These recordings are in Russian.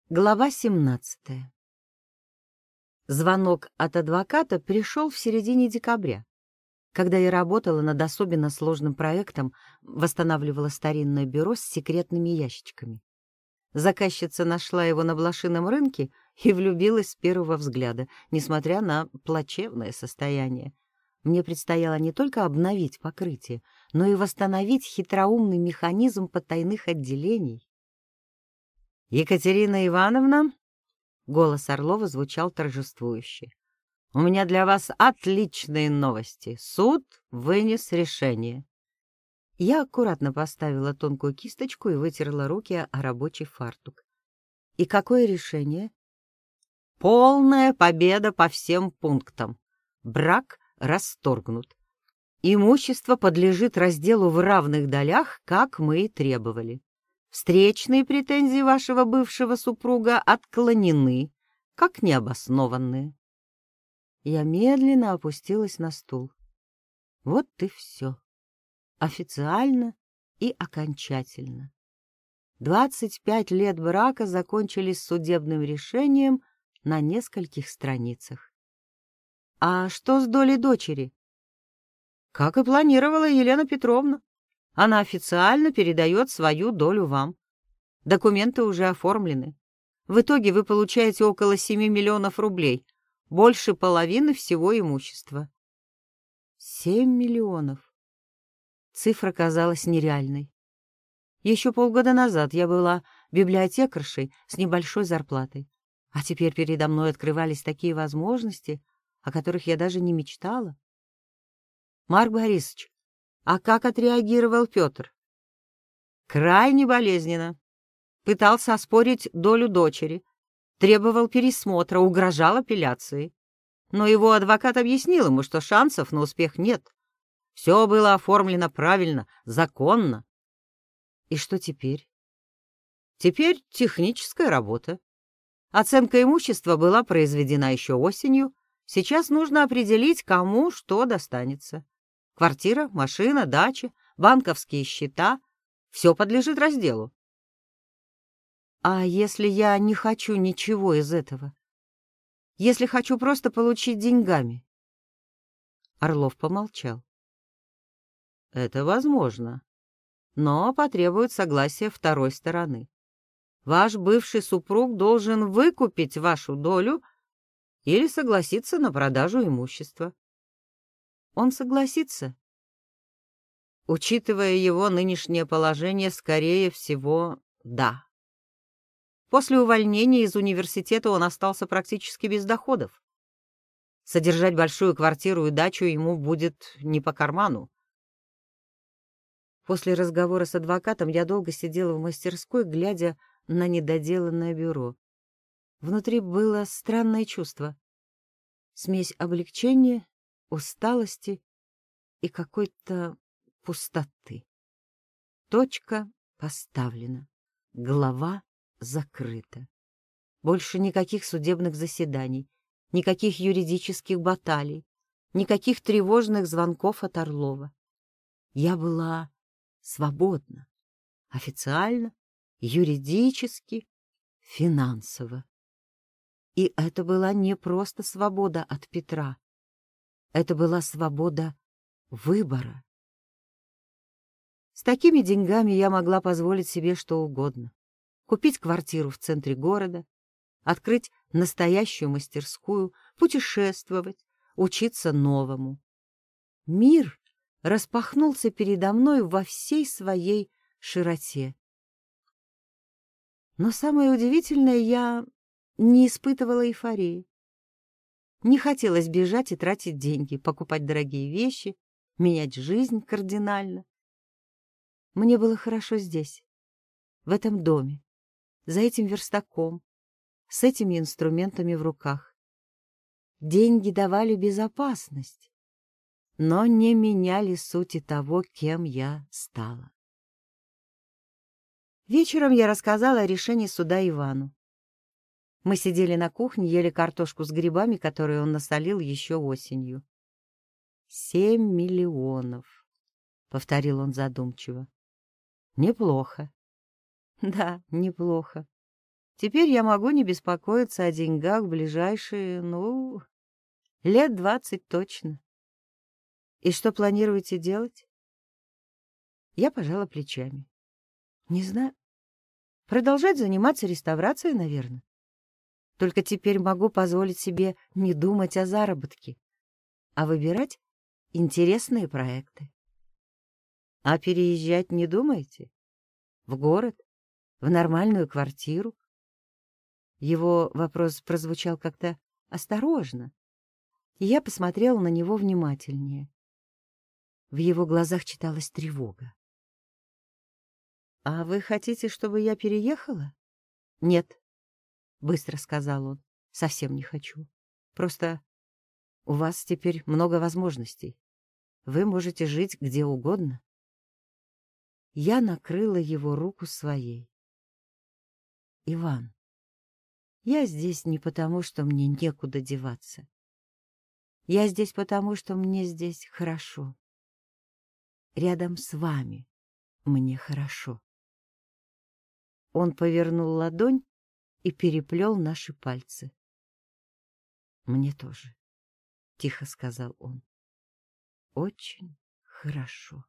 Глава 17. Звонок от адвоката пришел в середине декабря, когда я работала над особенно сложным проектом, восстанавливала старинное бюро с секретными ящичками. Заказчица нашла его на блошином рынке и влюбилась с первого взгляда, несмотря на плачевное состояние. Мне предстояло не только обновить покрытие, но и восстановить хитроумный механизм потайных отделений. «Екатерина Ивановна», — голос Орлова звучал торжествующе, — «у меня для вас отличные новости. Суд вынес решение». Я аккуратно поставила тонкую кисточку и вытерла руки о рабочий фартук. «И какое решение?» «Полная победа по всем пунктам. Брак расторгнут. Имущество подлежит разделу в равных долях, как мы и требовали. Встречные претензии вашего бывшего супруга отклонены, как необоснованные». Я медленно опустилась на стул. Вот и все. Официально и окончательно. 25 лет брака закончились судебным решением на нескольких страницах. А что с долей дочери? Как и планировала Елена Петровна. Она официально передает свою долю вам. Документы уже оформлены. В итоге вы получаете около 7 миллионов рублей, больше половины всего имущества. 7 миллионов. Цифра казалась нереальной. Еще полгода назад я была библиотекаршей с небольшой зарплатой, а теперь передо мной открывались такие возможности, о которых я даже не мечтала. Марк Борисович, а как отреагировал Петр? Крайне болезненно. Пытался оспорить долю дочери, требовал пересмотра, угрожал апелляцией. Но его адвокат объяснил ему, что шансов на успех нет. Все было оформлено правильно, законно. И что теперь? Теперь техническая работа. Оценка имущества была произведена еще осенью. Сейчас нужно определить, кому что достанется. Квартира, машина, дача, банковские счета — все подлежит разделу. А если я не хочу ничего из этого? Если хочу просто получить деньгами? Орлов помолчал. Это возможно, но потребует согласия второй стороны. Ваш бывший супруг должен выкупить вашу долю или согласиться на продажу имущества. Он согласится? Учитывая его нынешнее положение, скорее всего, да. После увольнения из университета он остался практически без доходов. Содержать большую квартиру и дачу ему будет не по карману. После разговора с адвокатом я долго сидела в мастерской, глядя на недоделанное бюро. Внутри было странное чувство. Смесь облегчения, усталости и какой-то пустоты. Точка поставлена. Глава закрыта. Больше никаких судебных заседаний, никаких юридических баталий, никаких тревожных звонков от Орлова. Я была свободна. Официально, юридически, финансово. И это была не просто свобода от Петра. Это была свобода выбора. С такими деньгами я могла позволить себе что угодно. Купить квартиру в центре города, открыть настоящую мастерскую, путешествовать, учиться новому. Мир распахнулся передо мной во всей своей широте. Но самое удивительное, я не испытывала эйфории. Не хотелось бежать и тратить деньги, покупать дорогие вещи, менять жизнь кардинально. Мне было хорошо здесь, в этом доме, за этим верстаком, с этими инструментами в руках. Деньги давали безопасность, но не меняли сути того, кем я стала. Вечером я рассказала о решении суда Ивану. Мы сидели на кухне, ели картошку с грибами, которые он насолил еще осенью. 7 миллионов, — повторил он задумчиво. Неплохо. Да, неплохо. Теперь я могу не беспокоиться о деньгах в ближайшие, лет 20 точно. И что планируете делать? Я пожала плечами. Не знаю. Продолжать заниматься реставрацией, наверное. Только теперь могу позволить себе не думать о заработке, а выбирать интересные проекты. А переезжать не думаете? В город? В нормальную квартиру? Его вопрос прозвучал как-то осторожно, и я посмотрела на него внимательнее. В его глазах читалась тревога. «А вы хотите, чтобы я переехала?» «Нет», — быстро сказал он, — «совсем не хочу. Просто у вас теперь много возможностей. Вы можете жить где угодно». Я накрыла его руку своей. «Иван, я здесь не потому, что мне некуда деваться. Я здесь потому, что мне здесь хорошо. Рядом с вами мне хорошо». Он повернул ладонь и переплел наши пальцы. «Мне тоже», — тихо сказал он. «Очень хорошо».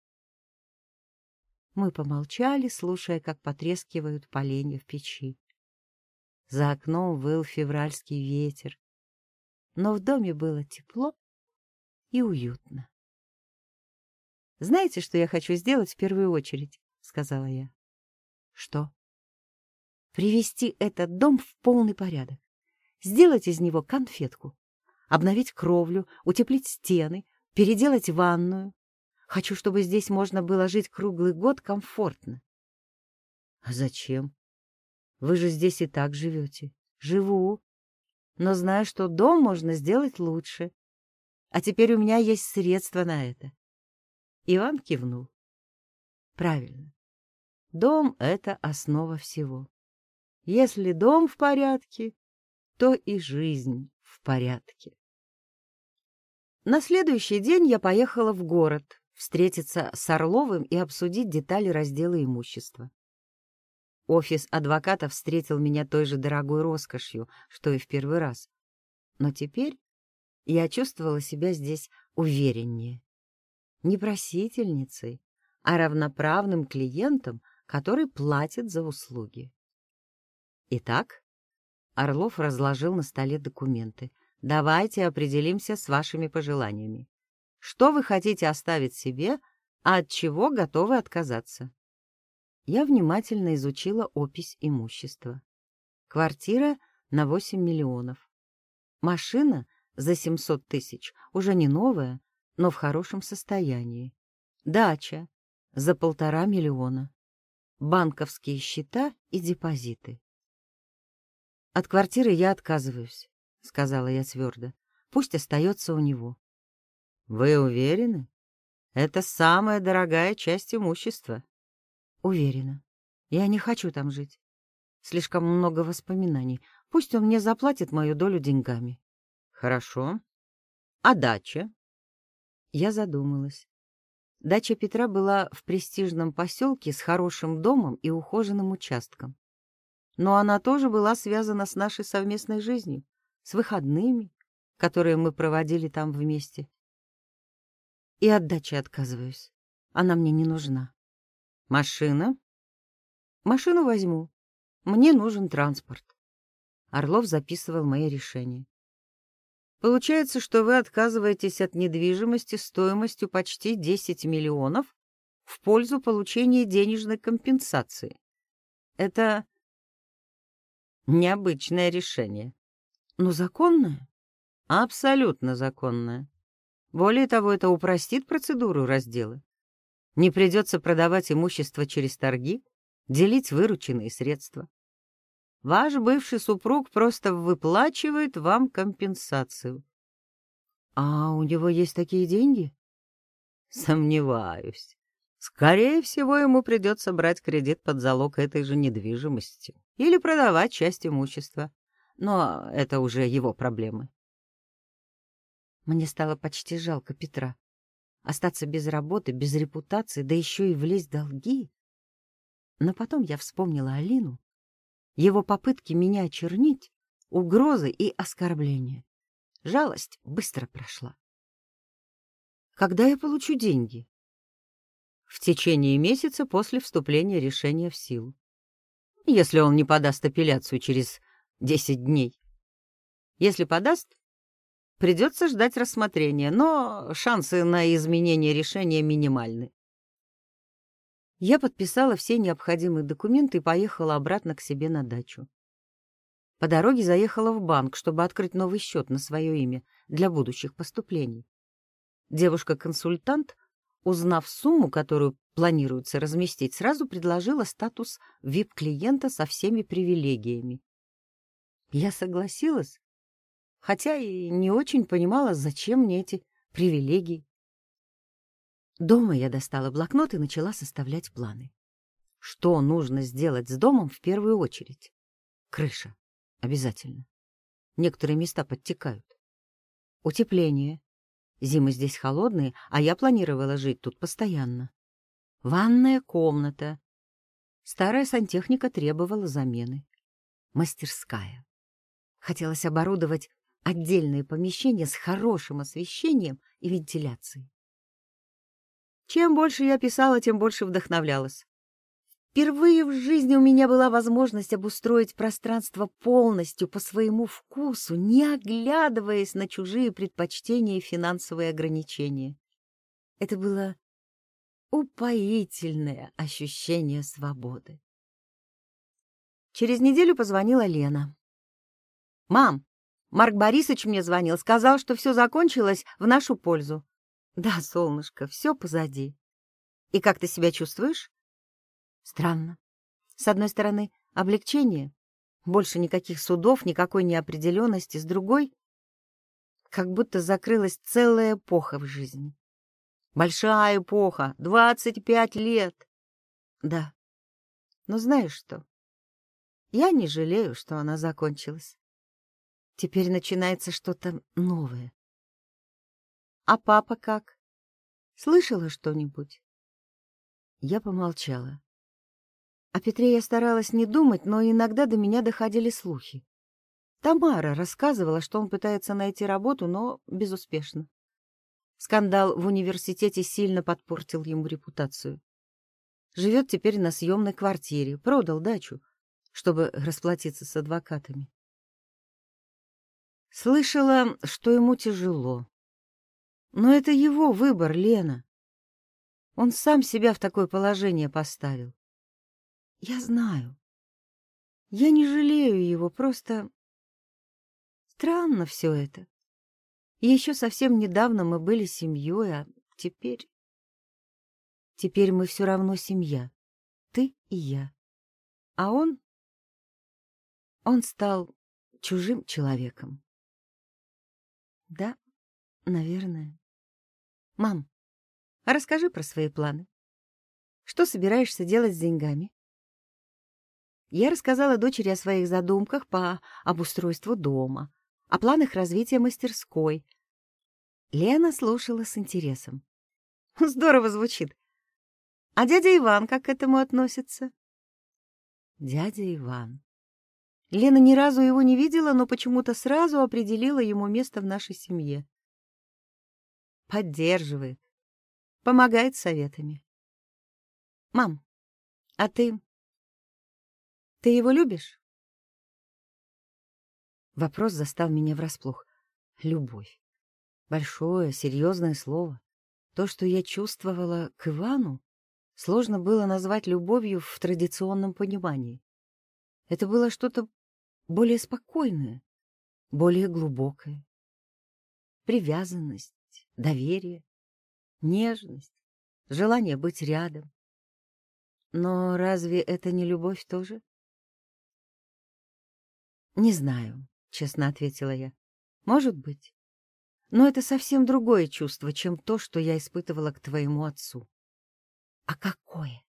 Мы помолчали, слушая, как потрескивают поленья в печи. За окном выл февральский ветер, но в доме было тепло и уютно. «Знаете, что я хочу сделать в первую очередь?» — сказала я. «Что?» «Привести этот дом в полный порядок. Сделать из него конфетку. Обновить кровлю, утеплить стены, переделать ванную. Хочу, чтобы здесь можно было жить круглый год комфортно». «А зачем? Вы же здесь и так живете». «Живу, но знаю, что дом можно сделать лучше. А теперь у меня есть средства на это». Иван кивнул. «Правильно. Дом — это основа всего. Если дом в порядке, то и жизнь в порядке». На следующий день я поехала в город встретиться с Орловым и обсудить детали раздела имущества. Офис адвоката встретил меня той же дорогой роскошью, что и в первый раз. Но теперь я чувствовала себя здесь увереннее. Не просительницей, а равноправным клиентом, который платит за услуги. Итак, Орлов разложил на столе документы. «Давайте определимся с вашими пожеланиями. Что вы хотите оставить себе, а от чего готовы отказаться?» Я внимательно изучила опись имущества. Квартира на 8 миллионов. Машина за 700 тысяч, уже не новая, но в хорошем состоянии. Дача за 1,5 миллиона. Банковские счета и депозиты. «От квартиры я отказываюсь», — сказала я твердо. «Пусть остается у него». «Вы уверены? Это самая дорогая часть имущества». «Уверена. Я не хочу там жить. Слишком много воспоминаний. Пусть он мне заплатит мою долю деньгами». «Хорошо. А дача?» Я задумалась. Дача Петра была в престижном поселке с хорошим домом и ухоженным участком. Но она тоже была связана с нашей совместной жизнью, с выходными, которые мы проводили там вместе. И от дачи отказываюсь. Она мне не нужна. «Машина?» «Машину возьму. Мне нужен транспорт». Орлов записывал мои решения. «Получается, что вы отказываетесь от недвижимости стоимостью почти 10 миллионов в пользу получения денежной компенсации. Это необычное решение». «Но законное?» «Абсолютно законное. Более того, это упростит процедуру раздела. Не придется продавать имущество через торги, делить вырученные средства. Ваш бывший супруг просто выплачивает вам компенсацию». «А у него есть такие деньги?» «Сомневаюсь. Скорее всего, ему придется брать кредит под залог этой же недвижимости или продавать часть имущества. Но это уже его проблемы». Мне стало почти жалко Петра. Остаться без работы, без репутации, да еще и влезть в долги. Но потом я вспомнила Алину его попытки меня очернить, угрозы и оскорбления. Жалость быстро прошла. Когда я получу деньги? В течение месяца после вступления решения в силу. Если он не подаст апелляцию через 10 дней. Если подаст, придется ждать рассмотрения, но шансы на изменение решения минимальны. Я подписала все необходимые документы и поехала обратно к себе на дачу. По дороге заехала в банк, чтобы открыть новый счет на свое имя для будущих поступлений. Девушка-консультант, узнав сумму, которую планируется разместить, сразу предложила статус VIP-клиента со всеми привилегиями. Я согласилась, хотя и не очень понимала, зачем мне эти привилегии. Дома я достала блокнот и начала составлять планы. Что нужно сделать с домом в первую очередь? Крыша. Обязательно. Некоторые места подтекают. Утепление. Зимы здесь холодные, а я планировала жить тут постоянно. Ванная комната. Старая сантехника требовала замены. Мастерская. Хотелось оборудовать отдельное помещение с хорошим освещением и вентиляцией. Чем больше я писала, тем больше вдохновлялась. Впервые в жизни у меня была возможность обустроить пространство полностью по своему вкусу, не оглядываясь на чужие предпочтения и финансовые ограничения. Это было упоительное ощущение свободы. Через неделю позвонила Лена. «Мам, Марк Борисович мне звонил, сказал, что все закончилось в нашу пользу». «Да, солнышко, все позади». «И как ты себя чувствуешь?» «Странно. С одной стороны, облегчение. Больше никаких судов, никакой неопределенности. С другой, как будто закрылась целая эпоха в жизни. Большая эпоха, 25 лет. Да. Но знаешь что? Я не жалею, что она закончилась. Теперь начинается что-то новое. А папа как? Слышала что-нибудь?» Я помолчала. О Петре я старалась не думать, но иногда до меня доходили слухи. Тамара рассказывала, что он пытается найти работу, но безуспешно. Скандал в университете сильно подпортил ему репутацию. Живет теперь на съемной квартире, продал дачу, чтобы расплатиться с адвокатами. Слышала, что ему тяжело. Но это его выбор, Лена. Он сам себя в такое положение поставил. Я знаю. Я не жалею его, просто странно все это. И еще совсем недавно мы были семьей, а теперь... Теперь мы все равно семья, ты и я. А он стал чужим человеком. Да, наверное. Мам, а расскажи про свои планы. Что собираешься делать с деньгами? Я рассказала дочери о своих задумках по обустройству дома, о планах развития мастерской. Лена слушала с интересом. Здорово звучит. А дядя Иван как к этому относится? Дядя Иван. Лена ни разу его не видела, но почему-то сразу определила ему место в нашей семье. Поддерживает, помогает советами. Мам, а ты его любишь? Вопрос застал меня врасплох. Любовь. Большое, серьезное слово. То, что я чувствовала к Ивану, сложно было назвать любовью в традиционном понимании. Это было что-то более спокойное, более глубокое. Привязанность, доверие, нежность, желание быть рядом. Но разве это не любовь тоже? Не знаю, честно ответила я. Может быть. Но это совсем другое чувство, чем то, что я испытывала к твоему отцу. А какое?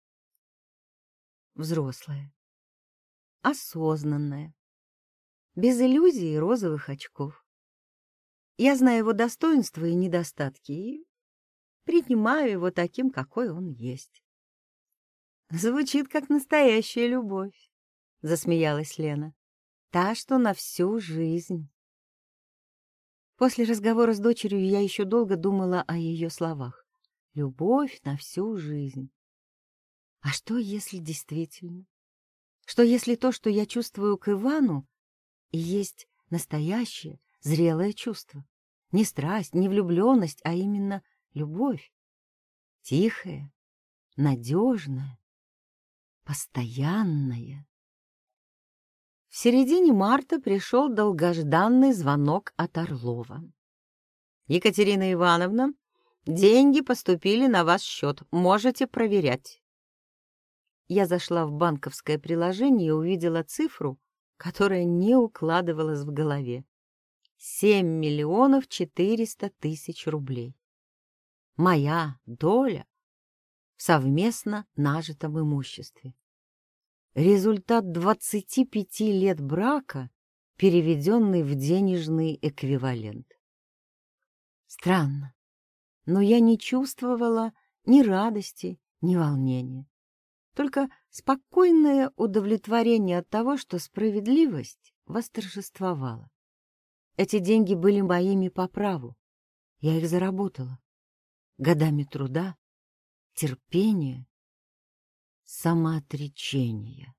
Взрослое, осознанное, без иллюзий и розовых очков. Я знаю его достоинства и недостатки и принимаю его таким, какой он есть. Звучит как настоящая любовь. засмеялась Лена. Та, что на всю жизнь. После разговора с дочерью я еще долго думала о ее словах. Любовь на всю жизнь. А что, если действительно? Что, если то, что я чувствую к Ивану, и есть настоящее, зрелое чувство? Не страсть, не влюбленность, а именно любовь. Тихая, надежная, постоянная. В середине марта пришел долгожданный звонок от Орлова. «Екатерина Ивановна, деньги поступили на ваш счет. Можете проверять». Я зашла в банковское приложение и увидела цифру, которая не укладывалась в голове. 7 миллионов 400 тысяч рублей. Моя доля в совместно нажитом имуществе. Результат 25 лет брака, переведенный в денежный эквивалент. Странно, но я не чувствовала ни радости, ни волнения. Только спокойное удовлетворение от того, что справедливость восторжествовала. Эти деньги были моими по праву. Я их заработала. Годами труда, терпения, самоотречения.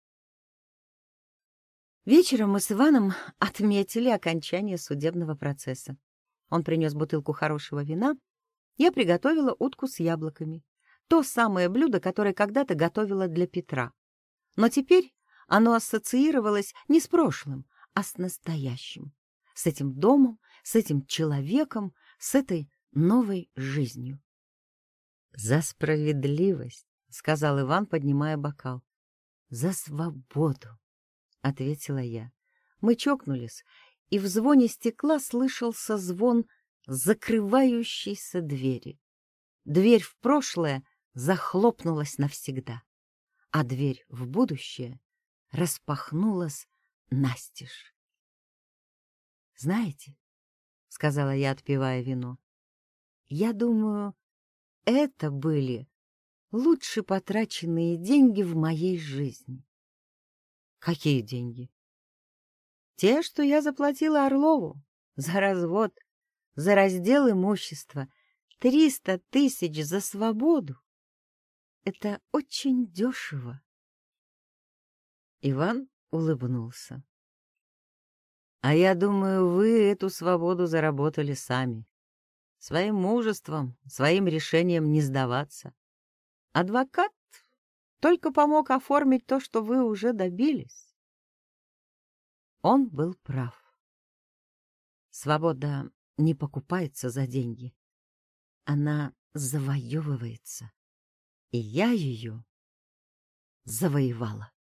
Вечером мы с Иваном отметили окончание судебного процесса. Он принес бутылку хорошего вина. Я приготовила утку с яблоками. То самое блюдо, которое когда-то готовила для Петра. Но теперь оно ассоциировалось не с прошлым, а с настоящим. С этим домом, с этим человеком, с этой новой жизнью. «За справедливость», — сказал Иван, поднимая бокал. «За свободу», — ответила я. Мы чокнулись, и в звоне стекла слышался звон закрывающейся двери. Дверь в прошлое захлопнулась навсегда, а дверь в будущее распахнулась настежь. «Знаете, — сказала я, отпивая вино, — я думаю, это были лучше потраченные деньги в моей жизни». «Какие деньги?» «Те, что я заплатила Орлову за развод, за раздел имущества, 300 тысяч за свободу. Это очень дешево». Иван улыбнулся. «А я думаю, вы эту свободу заработали сами. Своим мужеством, своим решением не сдаваться. Адвокат только помог оформить то, что вы уже добились». Он был прав. Свобода не покупается за деньги. Она завоевывается. И я ее завоевала.